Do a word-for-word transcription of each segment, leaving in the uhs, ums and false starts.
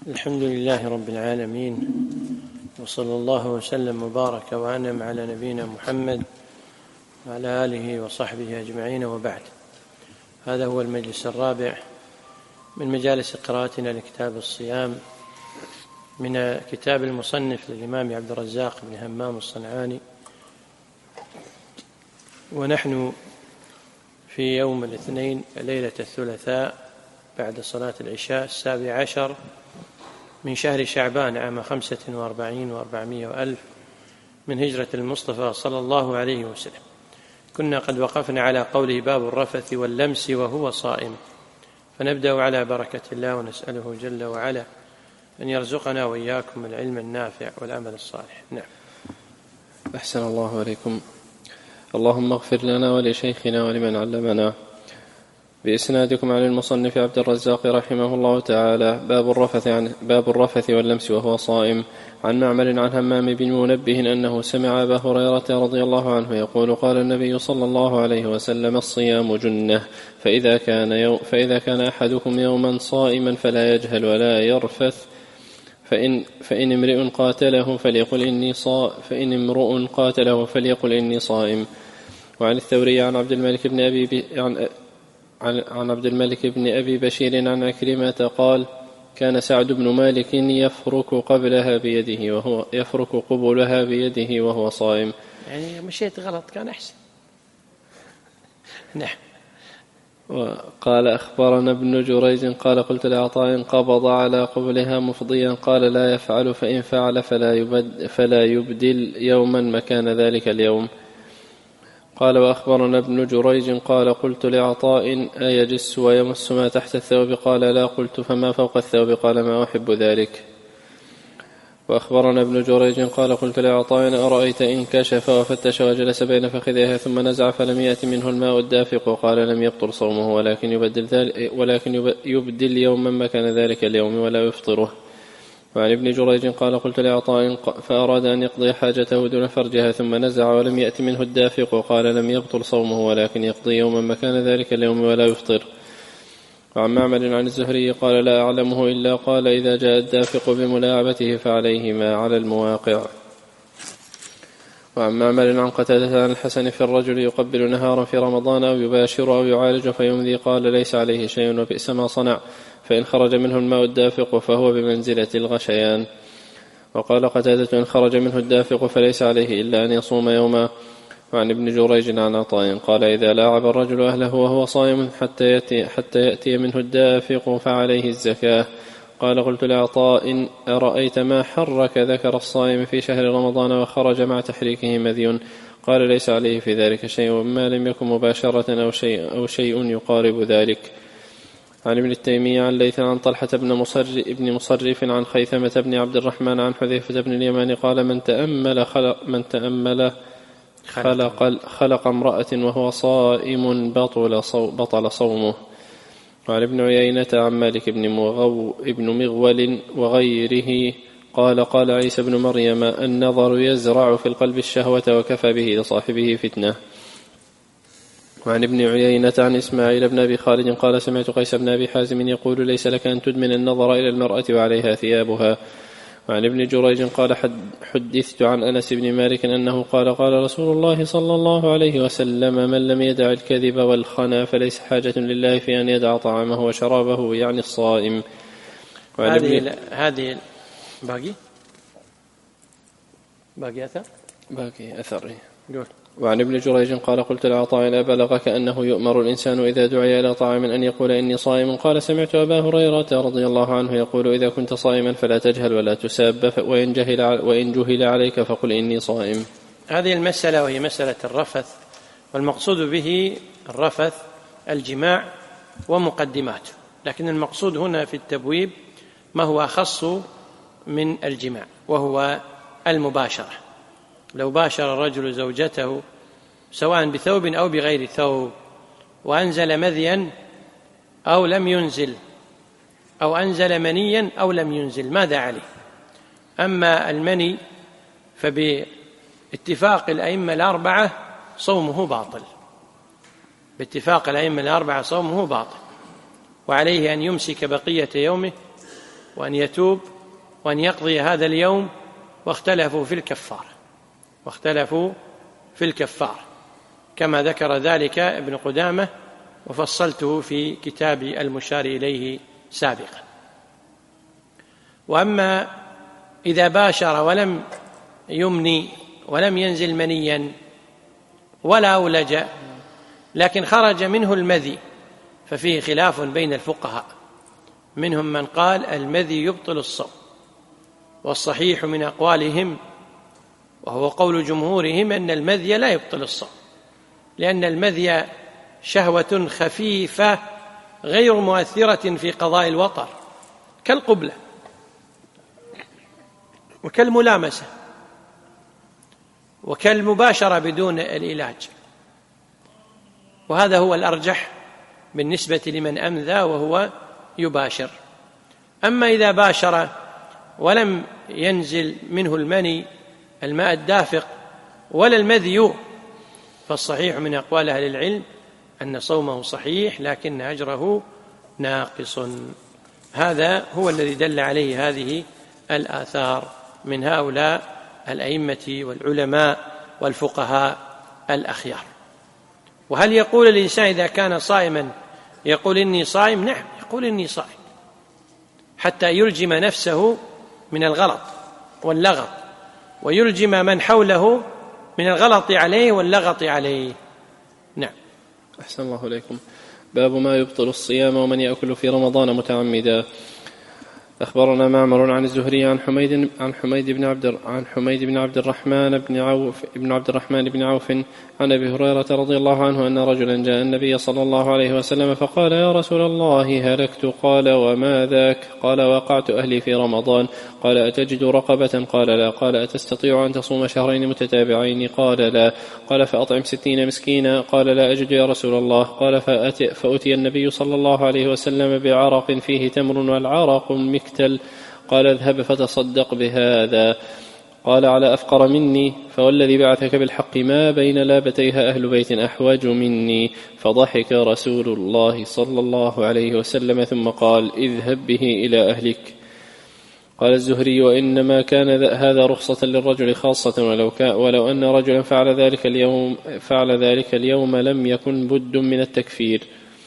الحمد لله رب العالمين، وصلى الله وسلم وبارك وأنعم على نبينا محمد وعلى آله وصحبه أجمعين، وبعد. هذا هو المجلس الرابع من مجالس قراءتنا لكتاب الصيام من كتاب المصنف للإمام عبد الرزاق بن همام الصنعاني، ونحن في يوم الاثنين ليلة الثلاثاء بعد صلاة العشاء السابع عشر من شهر شعبان عام خمسة وأربعين وأربعمائة وألف من هجرة المصطفى صلى الله عليه وسلم. كنا قد وقفنا على قوله باب الرفث واللمس وهو صائم، فنبدأ على بركة الله ونسأله جل وعلا أن يرزقنا وإياكم العلم النافع والعمل الصالح. نعم. أحسن الله عليكم. اللهم اغفر لنا ولشيخنا ولمن علمنا. بإسنادكم عن المصنف عبد الرزاق رحمه الله تعالى باب الرفث, عن باب الرفث واللمس وهو صائم. عن معمر عن همام بن منبه أنه سمع أبا هريرة رضي الله عنه يقول قال النبي صلى الله عليه وسلم الصيام جنة، فإذا كان, يوم فإذا كان أحدكم يوما صائما فلا يجهل ولا يرفث، فإن, فإن امرئ قاتله فليقل إني صائم فإن امرؤ قاتله فليقل إني صائم. وعن الثوري عن عبد الملك بن أبي عن عن عبد الملك بن أبي بشير عن عكرمة قال كان سعد بن مالك يفرك قبلها بيده وهو يفرك قبلها بيده وهو صائم. يعني مشيت غلط كان أحسن. نعم. وقال أخبرنا ابن جريج قال قلت لعطاء قبض على قبلها مفضيا قال لا يفعل، فإن فعل فلا, يبد فلا يبدل يوما مكان ذلك اليوم. قال وأخبرنا ابن جريج قال قلت لعطاء أيجس ويمس ما تحت الثوب؟ قال لا. قلت فما فوق الثوب؟ قال ما أحب ذلك. وأخبرنا ابن جريج قال قلت لعطاء أرأيت إن كشف وفتش وجلس بين فخذيها ثم نزع فلم يأت منه الماء الدافق؟ قال لم يبطل صومه ولكن يبدل, ذلك ولكن يبدل يوما مكان ذلك اليوم ولا يفطره. وعن ابن جريج قال قلت لعطاء فأراد أن يقضي حاجته دون فرجها ثم نزع ولم يأت منه الدافق؟ قال لم يبطل صومه ولكن يقضي يوما مكان ذلك اليوم ولا يفطر. وعن معمر عن الزهري قال لا أعلمه إلا قال إذا جاء الدافق بملاعبته فعليه ما على المواقع. وعن معمر عن قتادة عن الحسن في الرجل يقبل نهارا في رمضان أو يباشر أو يعالج فيمضي قال ليس عليه شيء وبئس ما صنع، فإن خرج منه الماء الدافق فهو بمنزلة الغشيان. وقال قتادة إن خرج منه الدافق فليس عليه إلا أن يصوم يوما. وعن ابن جريج عن عطاء قال إذا لاعب الرجل أهله وهو صائم حتى يأتي, حتى يأتي منه الدافق فعليه الزكاة. قال قلت لعطاء أرأيت ما حرك ذكر الصائم في شهر رمضان وخرج مع تحريكه مذي؟ قال ليس عليه في ذلك شيء وما لم يكن مباشرة أو شيء, أو شيء يقارب ذلك. عن ابن التيمية عن ليث عن طلحة بن مصرف, ابن مصرف عن خيثمة بن عبد الرحمن عن حذيفة بن اليمان قال من تأمل خلق, من تأمل خلق, خلق امرأة وهو صائم بطل, صو بطل صومه. وعن ابن عيينة عن مالك بن, مغو ابن مغول وغيره قال قال عيسى بن مريم النظر يزرع في القلب الشهوة وكفى به لصاحبه فتنة. وعن ابن عيينة عن إسماعيل بن أبي خالد قال سمعت قيس بن أبي حازم يقول ليس لك أن تدمن النظر إلى المرأة وعليها ثيابها. وعن ابن جريج قال حدثت عن أنس بن مالك أنه قال قال رسول الله صلى الله عليه وسلم من لم يدع الكذب والخنا فليس حاجة لله في أن يدع طعامه وشرابه، يعني الصائم. هذه هذه باقي باقي أثر باقي أثر قول. وعن ابن جريج قال قلت لعطاء أبلغك أنه يؤمر الإنسان إذا دعي إلى طعام أن يقول إني صائم؟ قال سمعت أبا هريرة رضي الله عنه يقول إذا كنت صائما فلا تجهل ولا تساب، وإن جهل, وإن جهل عليك فقل إني صائم. هذه المسألة وهي مسألة الرفث، والمقصود به الرفث الجماع ومقدماته، لكن المقصود هنا في التبويب ما هو أخص من الجماع وهو المباشرة. لو باشر الرجل زوجته سواء بثوب أو بغير ثوب وأنزل مذيا أو لم ينزل أو أنزل منيا أو لم ينزل ماذا عليه؟ أما المني فباتفاق الأئمة الأربعة صومه باطل، باتفاق الأئمة الأربعة صومه باطل، وعليه أن يمسك بقية يومه وأن يتوب وأن يقضي هذا اليوم. واختلفوا في الكفارة واختلفوا في الكفارة كما ذكر ذلك ابن قدامة، وفصلته في كتاب المشار إليه سابقا. وأما إذا باشر ولم يمني ولم ينزل منيا ولا أولج لكن خرج منه المذي، ففيه خلاف بين الفقهاء، منهم من قال المذي يبطل الصوم، والصحيح من أقوالهم وهو قول جمهورهم أن المذي لا يبطل الصوم، لأن المذي شهوة خفيفة غير مؤثرة في قضاء الوطر، كالقبلة وكالملامسة وكالمباشرة بدون العلاج، وهذا هو الأرجح بالنسبة لمن أمذى وهو يباشر. أما إذا باشر ولم ينزل منه المني الماء الدافق ولا المذي، فالصحيح من أقوال أهل العلم أن صومه صحيح لكن أجره ناقص. هذا هو الذي دل عليه هذه الآثار من هؤلاء الأئمة والعلماء والفقهاء الأخيار. وهل يقول الإنسان إذا كان صائما يقول إني صائم؟ نعم، يقول إني صائم حتى يلجم نفسه من الغلط واللغط، ويلجم من حوله من الغلط عليه واللغط عليه. نعم. أحسن الله إليكم. باب ما يبطل الصيام ومن يأكل في رمضان متعمدا. أخبرنا معمر عن الزهري عن حميد عن حميد بن عبد عن حميد بن عبد الرحمن بن عوف بن عبد الرحمن بن عوف عن أبي هريرة رضي الله عنه أن رجلا جاء النبي صلى الله عليه وسلم فقال: يا رسول الله هلكت. قال: وما ذاك؟ قال: وقعت أهلي في رمضان. قال: أتجد رقبة؟ قال: لا. قال: أتستطيع أن تصوم شهرين متتابعين؟ قال: لا. قال: فأطعم ستين مسكينا. قال: لا أجد يا رسول الله. قال: فأتي النبي صلى الله عليه وسلم بعرق فيه تمر والعرق مكتل. قال: اذهب فتصدق بهذا. قال: على أفقر مني؟ فوالذي بعثك بالحق ما بين لابتيها أهل بيت أحوج مني. فضحك رسول الله صلى الله عليه وسلم ثم قال: اذهب به إلى أهلك. قال الزهري: وإنما كان هذا رخصة للرجل خاصة، ولو, ولو أن رجلا فعل ذلك اليوم فعل ذلك اليوم لم يكن بد من التكفير.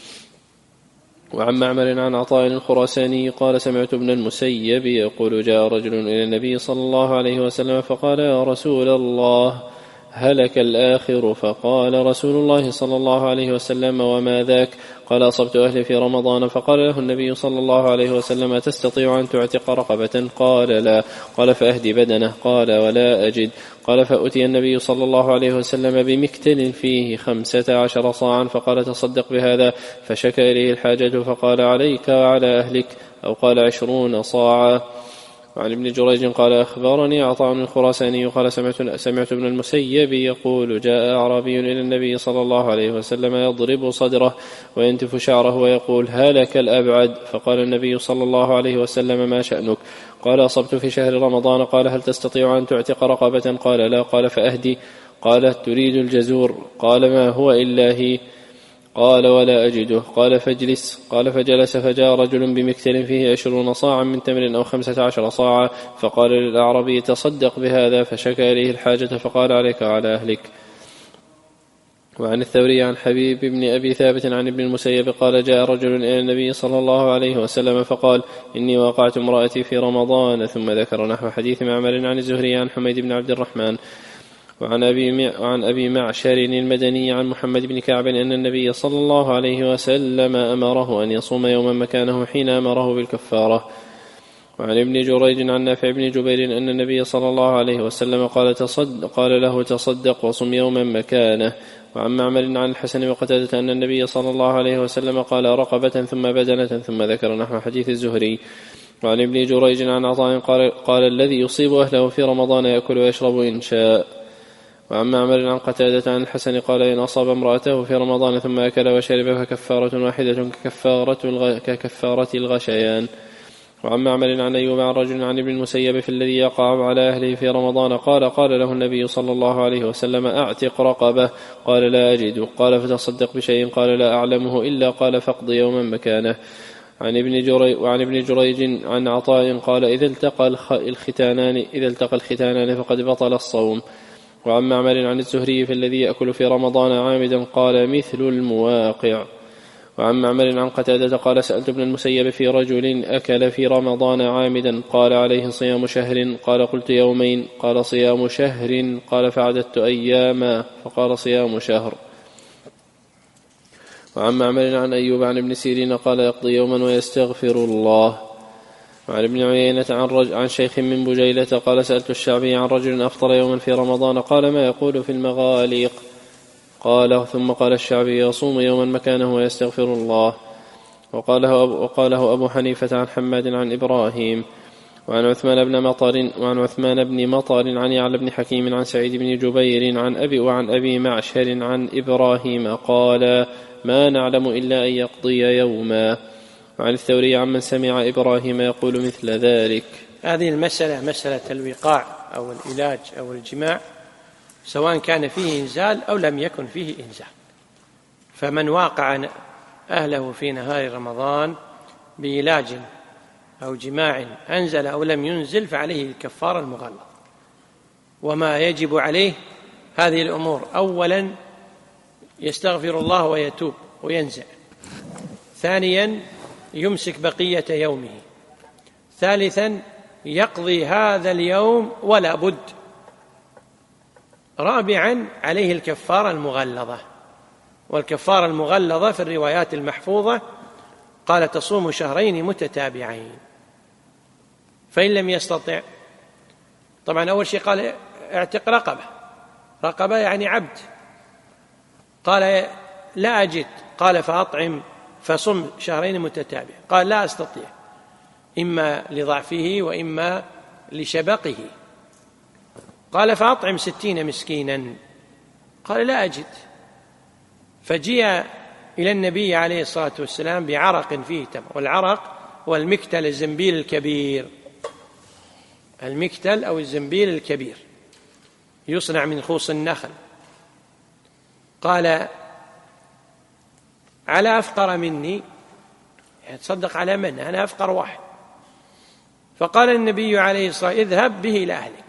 وعن معمر عن عطاء الخراساني قال: سمعت ابن المسيب يقول: جاء رجل إلى النبي صلى الله عليه وسلم فقال: يا رسول الله هلك الآخر. فقال رسول الله صلى الله عليه وسلم: وما ذاك؟ قال: أصبت أهلي في رمضان. فقال له النبي صلى الله عليه وسلم: تستطيع أن تعتق رقبة؟ قال: لا. قال: فأهدي بدنه. قال: ولا أجد. قال: فأتي النبي صلى الله عليه وسلم بمكتل فيه خمسة عشر صاعا فقال: تصدق بهذا. فشكى إليه الحاجة فقال: عليك وعلى أهلك، أو قال: عشرون صاعا. وعن ابن جريج قال: أخبرني عطاء الخراساني قال: سمعت, سمعت ابن المسيب يقول: جاء أعرابي إلى النبي صلى الله عليه وسلم يضرب صدره وينتف شعره ويقول: هلك الأبعد. فقال النبي صلى الله عليه وسلم: ما شأنك؟ قال: أصبت في شهر رمضان. قال: هل تستطيع أن تعتق رقبة؟ قال: لا. قال: فأهدي. قال: تريد الجزور؟ قال: ما هو إلا هي. قال: ولا أجده. قال: فاجلس. قال: فجلس. فجاء رجل بمكتل فيه عشرون صاعا من تمر أو خمسة عشر صاعا فقال للأعرابي: تصدق بهذا. فشكى إليه الحاجة فقال: عليك وعلى أهلك. وعن الثوري عن حبيب بن أبي ثابت عن ابن المسيب قال: جاء رجل إلى النبي صلى الله عليه وسلم فقال: إني وقعت امرأتي في رمضان. ثم ذكر نحو حديث معمر عن الزهري عن حميد بن عبد الرحمن. وعن أبي, عن أبي معشر المدني عن محمد بن كعب أن النبي صلى الله عليه وسلم أمره أن يصوم يوما مكانه حين أمره بالكفارة. وعن ابن جريج عن نافع بن جبير أن النبي صلى الله عليه وسلم قال, تصدق قال له: تصدق وصم يوما مكانه. وعن معمر عن الحسن وقتادة أن النبي صلى الله عليه وسلم قال: رقبة ثم بدنة، ثم ذكر نحو حديث الزهري. وعن ابن جريج عن عطاء قال, قال: الذي يصيب أهله في رمضان يأكل ويشرب إن شاء. وعن معمر عن قتادة عن الحسن قال: إن أصاب امرأته في رمضان ثم أكل وشرب فكفارة واحدة ككفارة, الغ... ككفارة الغشيان. وعن معمر عن أيوب عن رجل عن ابن المسيب في الذي يقع على أهله في رمضان قال: قال له النبي صلى الله عليه وسلم: أعتق رقبة. قال: لا أجد. قال: فتصدق بشيء. قال: لا أعلمه إلا. قال: فاقض يوما مكانه. عن ابن جريج وعن ابن جريج عن عطاء قال إذا التقى الختانان إذا التقى الختانان فقد بطل الصوم. وعن معمر عن الزهري في الذي يأكل في رمضان عامدا قال مثل المواقع. وعن معمر عن قتادة قال سألت ابن المسيب في رجل أكل في رمضان عامدا قال عليه صيام شهر قال قلت يومين قال صيام شهر قال فعددت أياما فقال صيام شهر. وعن معمر عن أيوب عن ابن سيرين قال يقضي يوما ويستغفر الله. وعن ابن عيينة عن, رج... عن شيخ من بجيلة قال سألت الشعبي عن رجل أفطر يوما في رمضان قال ما يقول في المغاليق قال ثم قال الشعبي يصوم يوما مكانه ويستغفر الله. وقاله أبو, وقاله أبو حنيفة عن حماد عن إبراهيم. وعن عثمان بن مطر وعن عثمان بن مطر عن يعلى بن حكيم عن سعيد بن جبير عن أبي وعن أبي معشر عن إبراهيم قال ما نعلم إلا أن يقضي يوما. وعن الثوري عمن سمع إبراهيم يقول مثل ذلك. هذه المسألة مسألة الوقاع أو العلاج أو الجماع سواء كان فيه إنزال أو لم يكن فيه إنزال، فمن واقع أهله في نهار رمضان بعلاج أو جماع أنزل أو لم ينزل فعليه الكفارة المغلظة. وما يجب عليه هذه الأمور: أولا يستغفر الله ويتوب وينزع، ثانيا يمسك بقية يومه، ثالثا يقضي هذا اليوم ولا بد، رابعا عليه الكفارة المغلظة. والكفارة المغلظة في الروايات المحفوظة قال تصوم شهرين متتابعين. فإن لم يستطع، طبعا أول شيء قال اعتق رقبة، رقبة يعني عبد، قال لا أجد، قال فأطعم فصم شهرين متتابعين، قال لا أستطيع إما لضعفه وإما لشبقه، قال فأطعم ستين مسكينا، قال لا أجد، فجيء إلى النبي عليه الصلاة والسلام بعرق فيه تمر، والعرق هو المكتل الزنبيل الكبير، المكتل أو الزنبيل الكبير يصنع من خوص النخل. قال على أفقر مني، يعني تصدق على من؟ أنا أفقر واحد. فقال النبي عليه الصلاة والسلام اذهب به إلى أهلك.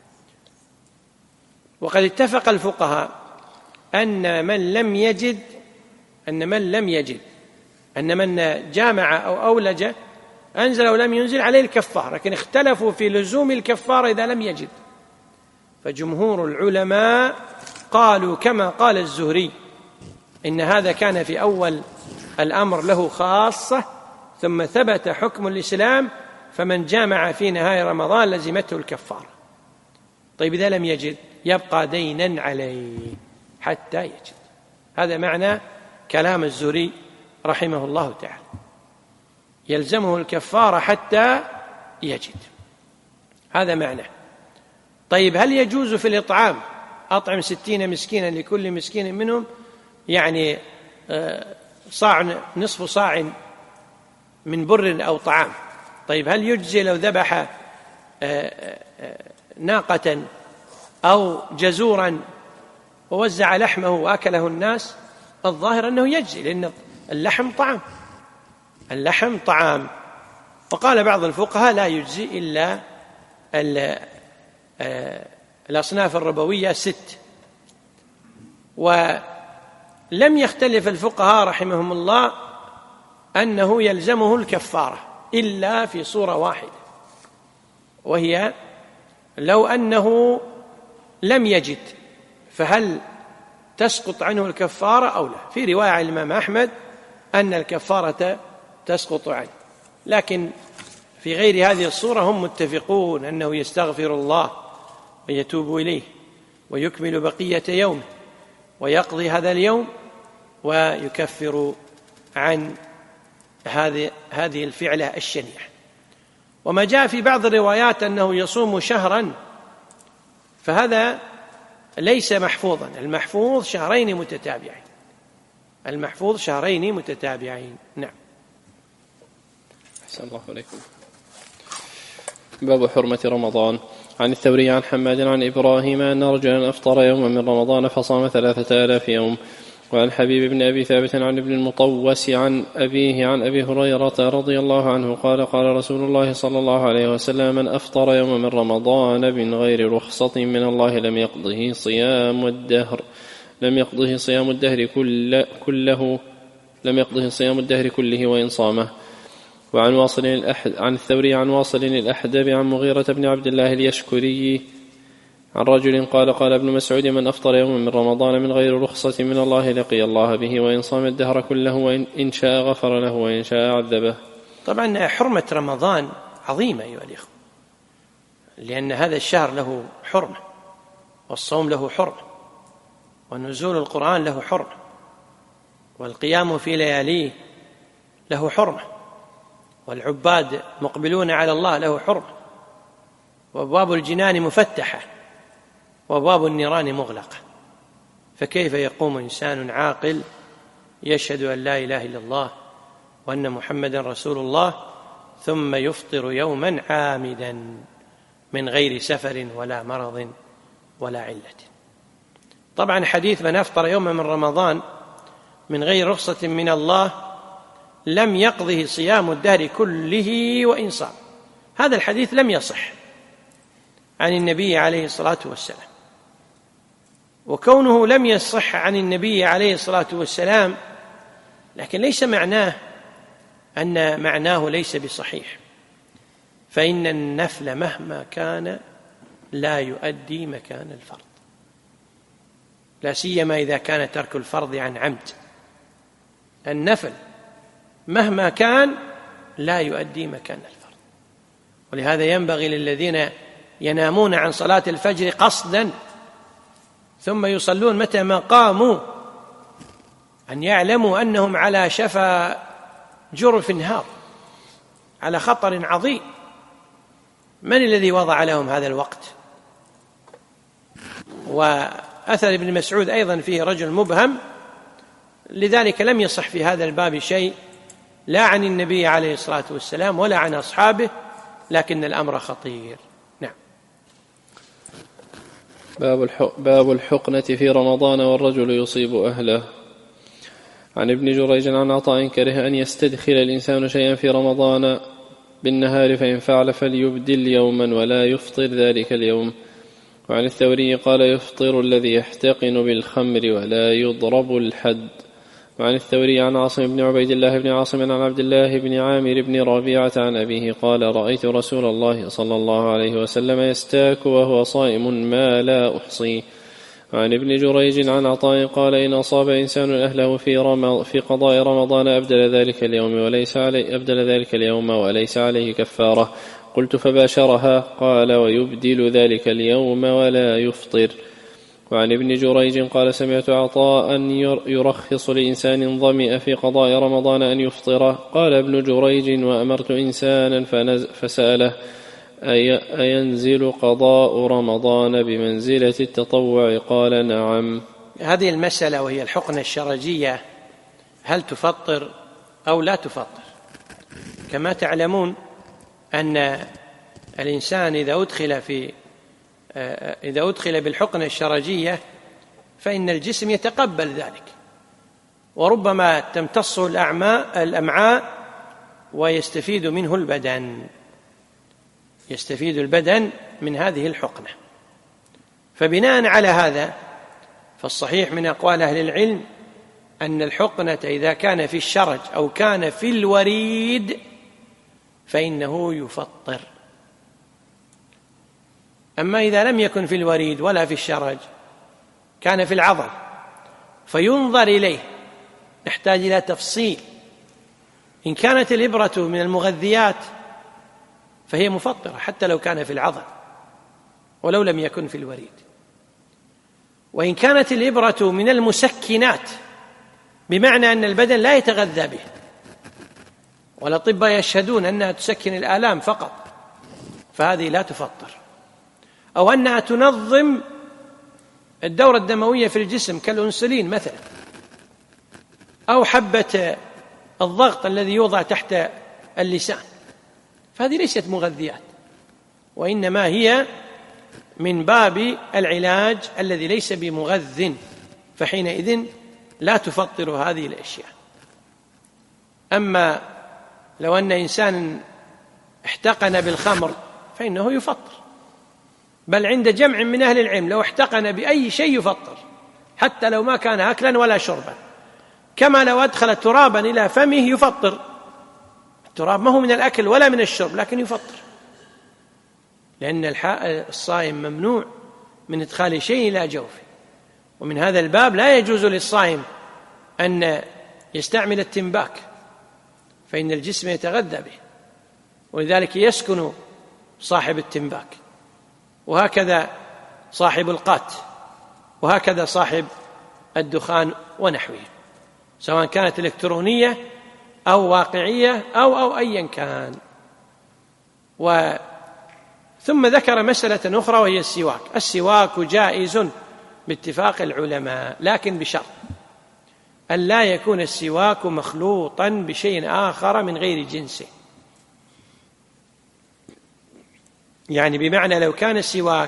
وقد اتفق الفقهاء أن من لم يجد أن من لم يجد أن من جامع أو أولج أنزل أو لم ينزل عليه الكفارة، لكن اختلفوا في لزوم الكفارة إذا لم يجد. فجمهور العلماء قالوا كما قال الزهري إن هذا كان في أول الأمر له خاصة ثم ثبت حكم الإسلام، فمن جامع في نهاية رمضان لزمته الكفارة. طيب إذا لم يجد يبقى دينا عليه حتى يجد. هذا معنى كلام الزهري رحمه الله تعالى، يلزمه الكفارة حتى يجد، هذا معنى. طيب هل يجوز في الإطعام أطعم ستين مسكينا لكل مسكين منهم، يعني صاع نصف صاع من بر أو طعام؟ طيب هل يجزي لو ذبح ناقة أو جزورا ووزع لحمه وأكله الناس؟ الظاهر أنه يجزي، لأن اللحم طعام، اللحم طعام. وقال بعض الفقهاء لا يجزي إلا الأصناف الربوية ست. ولم يختلف الفقهاء رحمهم الله أنه يلزمه الكفارة إلا في صورة واحدة، وهي لو أنه لم يجد فهل تسقط عنه الكفارة أو لا؟ في رواية عن الإمام أحمد أن الكفارة تسقط عنه، لكن في غير هذه الصورة هم متفقون أنه يستغفر الله ويتوب إليه ويكمل بقية يومه ويقضي هذا اليوم ويكفر عن هذه هذه الفعلة الشنيعة. وما جاء في بعض الروايات أنه يصوم شهرا فهذا ليس محفوظا، المحفوظ شهرين متتابعين، المحفوظ شهرين متتابعين. نعم. أحسن الله عليكم. باب حرمة رمضان. عن الثوري عن حماد عن إبراهيم أن رجلا أفطر يوما من رمضان فصام ثلاثة آلاف يوم. وعن حبيب بن أبي ثابت عن ابن المطوس عن أبيه عن أبي هريرة رضي الله عنه قال قال رسول الله صلى الله عليه وسلم من أفطر يوم من رمضان من غير رخصة من الله لم يقضه صيام الدهر لم يقضه صيام الدهر كل كله لم يقضه صيام الدهر كله وإن صامه. وعن واصل الأحد عن الثوري عن واصل الأحدب عن مغيرة بن عبد الله اليشكري عن رجل قال قال ابن مسعود من أفطر يوم من رمضان من غير رخصة من الله لقي الله به وإن صام الدهر كله وإن شاء غفر له وإن شاء عذبه. طبعا حرمة رمضان عظيمة أيها الإخوة، لأن هذا الشهر له حرمة، والصوم له حرمة، ونزول القرآن له حرمة، والقيام في لياليه له حرمة، والعباد مقبلون على الله له حرمة، وأبواب الجنان مفتحة وأبواب النيران مغلقة. فكيف يقوم إنسان عاقل يشهد أن لا إله إلا الله وأن محمدا رسول الله ثم يفطر يوما عامدا من غير سفر ولا مرض ولا علة؟ طبعا حديث من أفطر يوما من رمضان من غير رخصة من الله لم يقضه صيام الدهر كله وإن صام، هذا الحديث لم يصح عن النبي عليه الصلاة والسلام. وكونه لم يصح عن النبي عليه الصلاة والسلام لكن ليس معناه أن معناه ليس بصحيح، فإن النفل مهما كان لا يؤدي مكان الفرض، لا سيما إذا كان ترك الفرض عن عمد. النفل مهما كان لا يؤدي مكان الفرض، ولهذا ينبغي للذين ينامون عن صلاة الفجر قصدا ثم يصلون متى ما قاموا أن يعلموا أنهم على شفا جرف هار، على خطر عظيم. من الذي وضع لهم هذا الوقت؟ وأثر ابن مسعود أيضا فيه رجل مبهم، لذلك لم يصح في هذا الباب شيء لا عن النبي عليه الصلاة والسلام ولا عن أصحابه، لكن الأمر خطير. نعم. باب الحقنة في رمضان والرجل يصيب أهله. عن ابن جريج عن عطاء كره أن يستدخل الإنسان شيئا في رمضان بالنهار، فإن فعل فليبدل يوما ولا يفطر ذلك اليوم. وعن الثوري قال يفطر الذي يحتقن بالخمر ولا يضرب الحد. وعن الثوري عن عاصم بن عبيد الله بن عاصم عن عبد الله بن عامر بن ربيعة عن أبيه قال رأيت رسول الله صلى الله عليه وسلم يستاك وهو صائم ما لا أحصي. وعن ابن جريج عن عطاء قال إن أصاب إنسان أهله في, رمض في قضاء رمضان أبدل ذلك اليوم وليس عليه أبدل ذلك اليوم وليس عليه كفارة. قلت فباشرها قال ويبدل ذلك اليوم ولا يفطر. وعن ابن جريج قال سمعت عطاء يرخص لإنسان ظمئ في قضاء رمضان أن يفطر. قال ابن جريج وأمرت إنسانا فسأله أينزل قضاء رمضان بمنزلة التطوع؟ قال نعم. هذه المسألة وهي الحقنة الشرجية، هل تفطر أو لا تفطر؟ كما تعلمون أن الإنسان إذا أدخل في إذا أدخل بالحقنة الشرجية فإن الجسم يتقبل ذلك، وربما تمتصه الأمعاء ويستفيد منه البدن يستفيد البدن من هذه الحقنة. فبناء على هذا فالصحيح من أقوال أهل العلم أن الحقنة إذا كان في الشرج أو كان في الوريد فإنه يفطر. أما إذا لم يكن في الوريد ولا في الشرج، كان في العضل، فينظر إليه، نحتاج إلى تفصيل. إن كانت الإبرة من المغذيات فهي مفطرة حتى لو كان في العضل ولو لم يكن في الوريد. وإن كانت الإبرة من المسكنات بمعنى أن البدن لا يتغذى به، والأطباء يشهدون أنها تسكن الآلام فقط، فهذه لا تفطر. أو أنها تنظم الدورة الدموية في الجسم كالأنسولين مثلا، أو حبة الضغط الذي يوضع تحت اللسان، فهذه ليست مغذيات، وإنما هي من باب العلاج الذي ليس بمغذ، فحينئذ لا تفطر هذه الأشياء. أما لو أن إنسان احتقن بالخمر فإنه يفطر، بل عند جمع من أهل العلم لو احتقن بأي شيء يفطر حتى لو ما كان أكلا ولا شربا، كما لو أدخل ترابا إلى فمه يفطر. التراب ما هو من الأكل ولا من الشرب لكن يفطر، لأن الصائم ممنوع من إدخال شيء إلى جوفه. ومن هذا الباب لا يجوز للصائم أن يستعمل التنباك فإن الجسم يتغذى به، ولذلك يسكن صاحب التنباك، وهكذا صاحب القات، وهكذا صاحب الدخان ونحوه، سواء كانت إلكترونية أو واقعية أو أو أيا كان. و ثم ذكر مسألة أخرى وهي السواك. السواك جائز باتفاق العلماء، لكن بشرط أن لا يكون السواك مخلوطا بشيء آخر من غير جنسه. يعني بمعنى لو كان السواك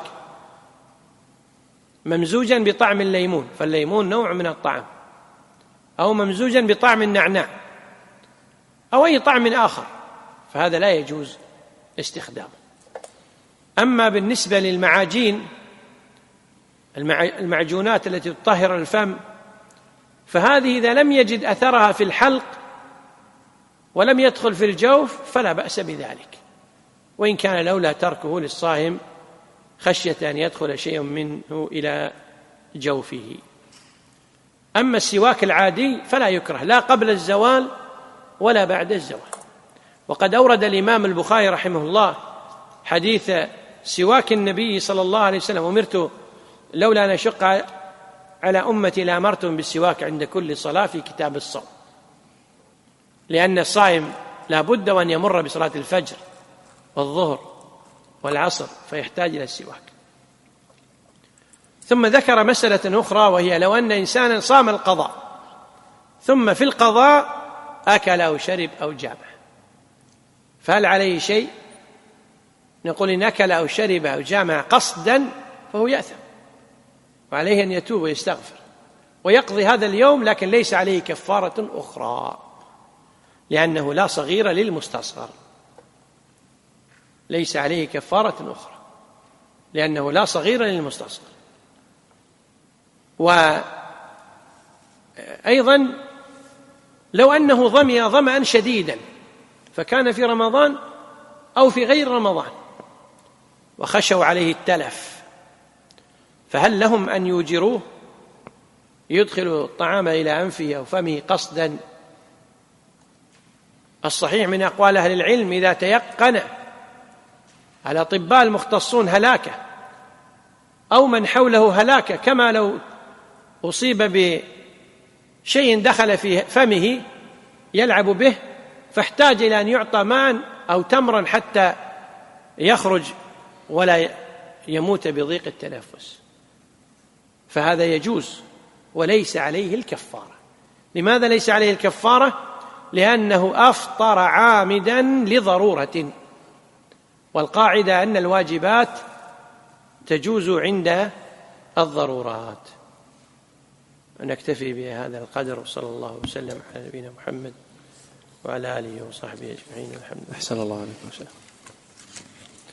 ممزوجا بطعم الليمون، فالليمون نوع من الطعم، أو ممزوجا بطعم النعناع أو أي طعم آخر، فهذا لا يجوز استخدامه. أما بالنسبة للمعاجين، المعجونات التي تطهر الفم، فهذه إذا لم يجد أثرها في الحلق ولم يدخل في الجوف فلا بأس بذلك، وإن كان لولا تركه للصائم خشية أن يدخل شيء منه إلى جوفه. أما السواك العادي فلا يكره لا قبل الزوال ولا بعد الزوال. وقد أورد الإمام البخاري رحمه الله حديث سواك النبي صلى الله عليه وسلم: أمرت لولا أن أشق على أمتي لأمرتهم بالسواك عند كل صلاة، في كتاب الصوم، لأن الصائم لا بد وأن يمر بصلاة الفجر والظهر والعصر فيحتاج إلى السواك. ثم ذكر مسألة أخرى وهي لو أن إنسانا صام القضاء ثم في القضاء أكل أو شرب أو جامع، فهل عليه شيء؟ نقول إن أكل أو شرب أو جامع قصدا فهو يأثم، وعليه أن يتوب ويستغفر ويقضي هذا اليوم، لكن ليس عليه كفارة أخرى، لأنه لا صغير للمستصغر. ليس عليه كفارة أخرى لأنه لا صغير للمستصغر. وأيضا لو أنه ظمئ ظمأ شديدا فكان في رمضان أو في غير رمضان وخشوا عليه التلف، فهل لهم أن يوجروه يدخلوا الطعام إلى أنفه أو فمه قصدا؟ الصحيح من أقوال أهل العلم إذا تيقن الأطباء المختصون هلاكه أو من حوله هلاكه، كما لو أصيب بشيء دخل في فمه يلعب به فاحتاج إلى أن يعطى ماء أو تمرا حتى يخرج ولا يموت بضيق التنفس، فهذا يجوز وليس عليه الكفارة. لماذا ليس عليه الكفارة؟ لأنه أفطر عامدا لضرورة، والقاعدة أن الواجبات تجوز عند الضرورات. نكتفي بهذا القدر، وصلى الله وسلم على نبينا محمد وعلى آله وصحبه أجمعين. الحمد لله. أحسن الله عليكم.